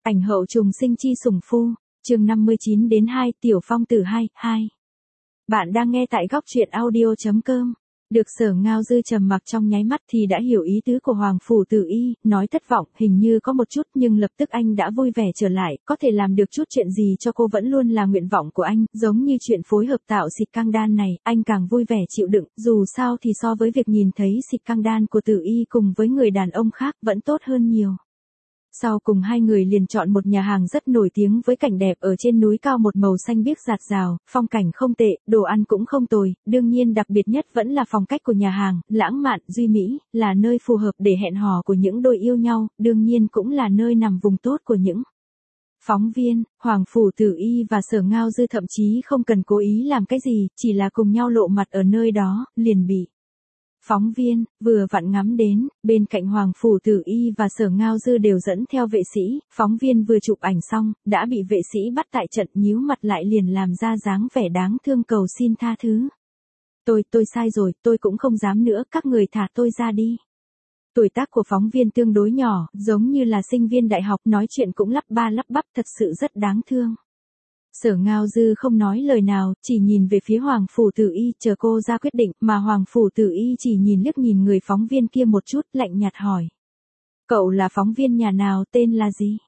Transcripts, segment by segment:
Ảnh hậu trùng sinh chi sủng phu, chương 59 đến 2, Tiểu Phong Tử 2. Bạn đang nghe tại góc truyện audio.com. Được Sở Ngao Dư trầm mặc trong nháy mắt thì đã hiểu ý tứ của Hoàng Phủ Tử Y, nói thất vọng, hình như có một chút nhưng lập tức anh đã vui vẻ trở lại, có thể làm được chút chuyện gì cho cô vẫn luôn là nguyện vọng của anh, giống như chuyện phối hợp tạo xịt căng đan này, anh càng vui vẻ chịu đựng, dù sao thì so với việc nhìn thấy xịt căng đan của Tử Y cùng với người đàn ông khác vẫn tốt hơn nhiều. Sau cùng hai người liền chọn một nhà hàng rất nổi tiếng với cảnh đẹp ở trên núi cao một màu xanh biếc rạt rào, phong cảnh không tệ, đồ ăn cũng không tồi, đương nhiên đặc biệt nhất vẫn là phong cách của nhà hàng, lãng mạn, duy mỹ, là nơi phù hợp để hẹn hò của những đôi yêu nhau, đương nhiên cũng là nơi nằm vùng tốt của những phóng viên. Hoàng Phủ Tử Y và Sở Ngao Dư thậm chí không cần cố ý làm cái gì, chỉ là cùng nhau lộ mặt ở nơi đó, liền bị phóng viên vừa vặn ngắm đến. Bên cạnh Hoàng Phủ Tử Y và Sở Ngao Dư đều dẫn theo vệ sĩ, phóng viên vừa chụp ảnh xong, đã bị vệ sĩ bắt tại trận, nhíu mặt lại liền làm ra dáng vẻ đáng thương cầu xin tha thứ. Tôi sai rồi, tôi cũng không dám nữa, các người thả tôi ra đi. Tuổi tác của phóng viên tương đối nhỏ, giống như là sinh viên đại học, nói chuyện cũng lắp ba lắp bắp, thật sự rất đáng thương. Sở Ngao Dư không nói lời nào, chỉ nhìn về phía Hoàng Phủ Tử Y chờ cô ra quyết định, mà Hoàng Phủ Tử Y chỉ nhìn liếc nhìn người phóng viên kia một chút, lạnh nhạt hỏi. Cậu là phóng viên nhà nào, tên là gì?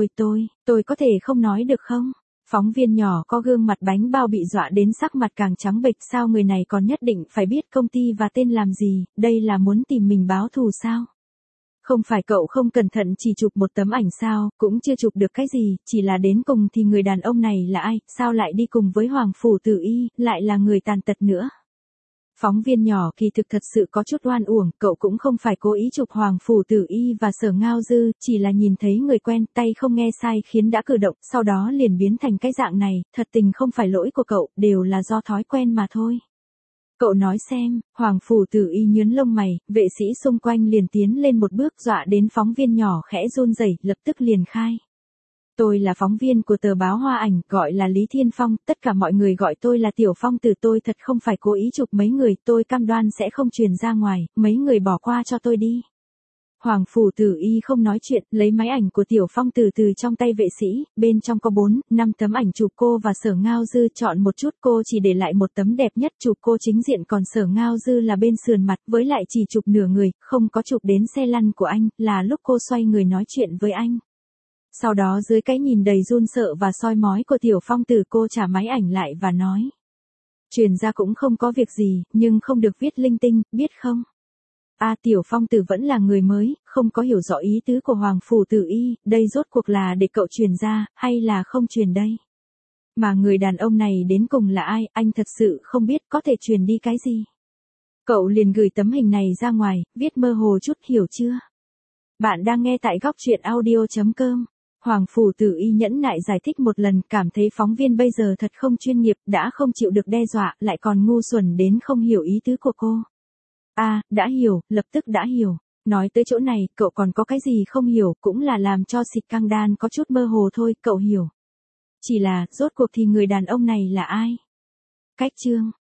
Tôi có thể không nói được không? Phóng viên nhỏ có gương mặt bánh bao bị dọa đến sắc mặt càng trắng bệch, sao người này còn nhất định phải biết công ty và tên làm gì, đây là muốn tìm mình báo thù sao? Không phải cậu không cẩn thận chỉ chụp một tấm ảnh sao, cũng chưa chụp được cái gì, chỉ là đến cùng thì người đàn ông này là ai, sao lại đi cùng với Hoàng Phủ Tử Y, lại là người tàn tật nữa. Phóng viên nhỏ kỳ thực thật sự có chút oan uổng, cậu cũng không phải cố ý chụp Hoàng Phủ Tử Y và Sở Ngao Dư, chỉ là nhìn thấy người quen, tay không nghe sai khiến đã cử động, sau đó liền biến thành cái dạng này, thật tình không phải lỗi của cậu, đều là do thói quen mà thôi. Cậu nói xem. Hoàng Phủ Tử Y nhướng lông mày, vệ sĩ xung quanh liền tiến lên một bước, dọa đến phóng viên nhỏ khẽ run rẩy, lập tức liền khai. Tôi là phóng viên của tờ báo Hoa Ảnh, gọi là Lý Thiên Phong, tất cả mọi người gọi tôi là Tiểu Phong Tử, tôi thật không phải cố ý chụp mấy người, tôi cam đoan sẽ không truyền ra ngoài, mấy người bỏ qua cho tôi đi. Hoàng Phủ Tử Y không nói chuyện, lấy máy ảnh của Tiểu Phong Tử từ trong tay vệ sĩ, bên trong có 4-5 tấm ảnh chụp cô và Sở Ngao Dư, chọn một chút, cô chỉ để lại một tấm đẹp nhất chụp cô chính diện, còn Sở Ngao Dư là bên sườn mặt, với lại chỉ chụp nửa người, không có chụp đến xe lăn của anh, là lúc cô xoay người nói chuyện với anh. Sau đó dưới cái nhìn đầy run sợ và soi mói của Tiểu Phong Tử, cô trả máy ảnh lại và nói. Truyền ra cũng không có việc gì, nhưng không được viết linh tinh, biết không? Tiểu Phong Tử vẫn là người mới, không có hiểu rõ ý tứ của Hoàng Phủ Tử Y, đây rốt cuộc là để cậu truyền ra, hay là không truyền đây? Mà người đàn ông này đến cùng là ai, anh thật sự không biết, có thể truyền đi cái gì? Cậu liền gửi tấm hình này ra ngoài, viết mơ hồ chút, hiểu chưa? Bạn đang nghe tại góc truyện audio.com. Hoàng Phủ Tử Y nhẫn nại giải thích một lần, cảm thấy phóng viên bây giờ thật không chuyên nghiệp, đã không chịu được đe dọa, lại còn ngu xuẩn đến không hiểu ý tứ của cô. Đã hiểu, lập tức đã hiểu. Nói tới chỗ này, cậu còn có cái gì không hiểu, cũng là làm cho xịt căng đan có chút mơ hồ thôi, cậu hiểu. Chỉ là, rốt cuộc thì người đàn ông này là ai? Cách chương.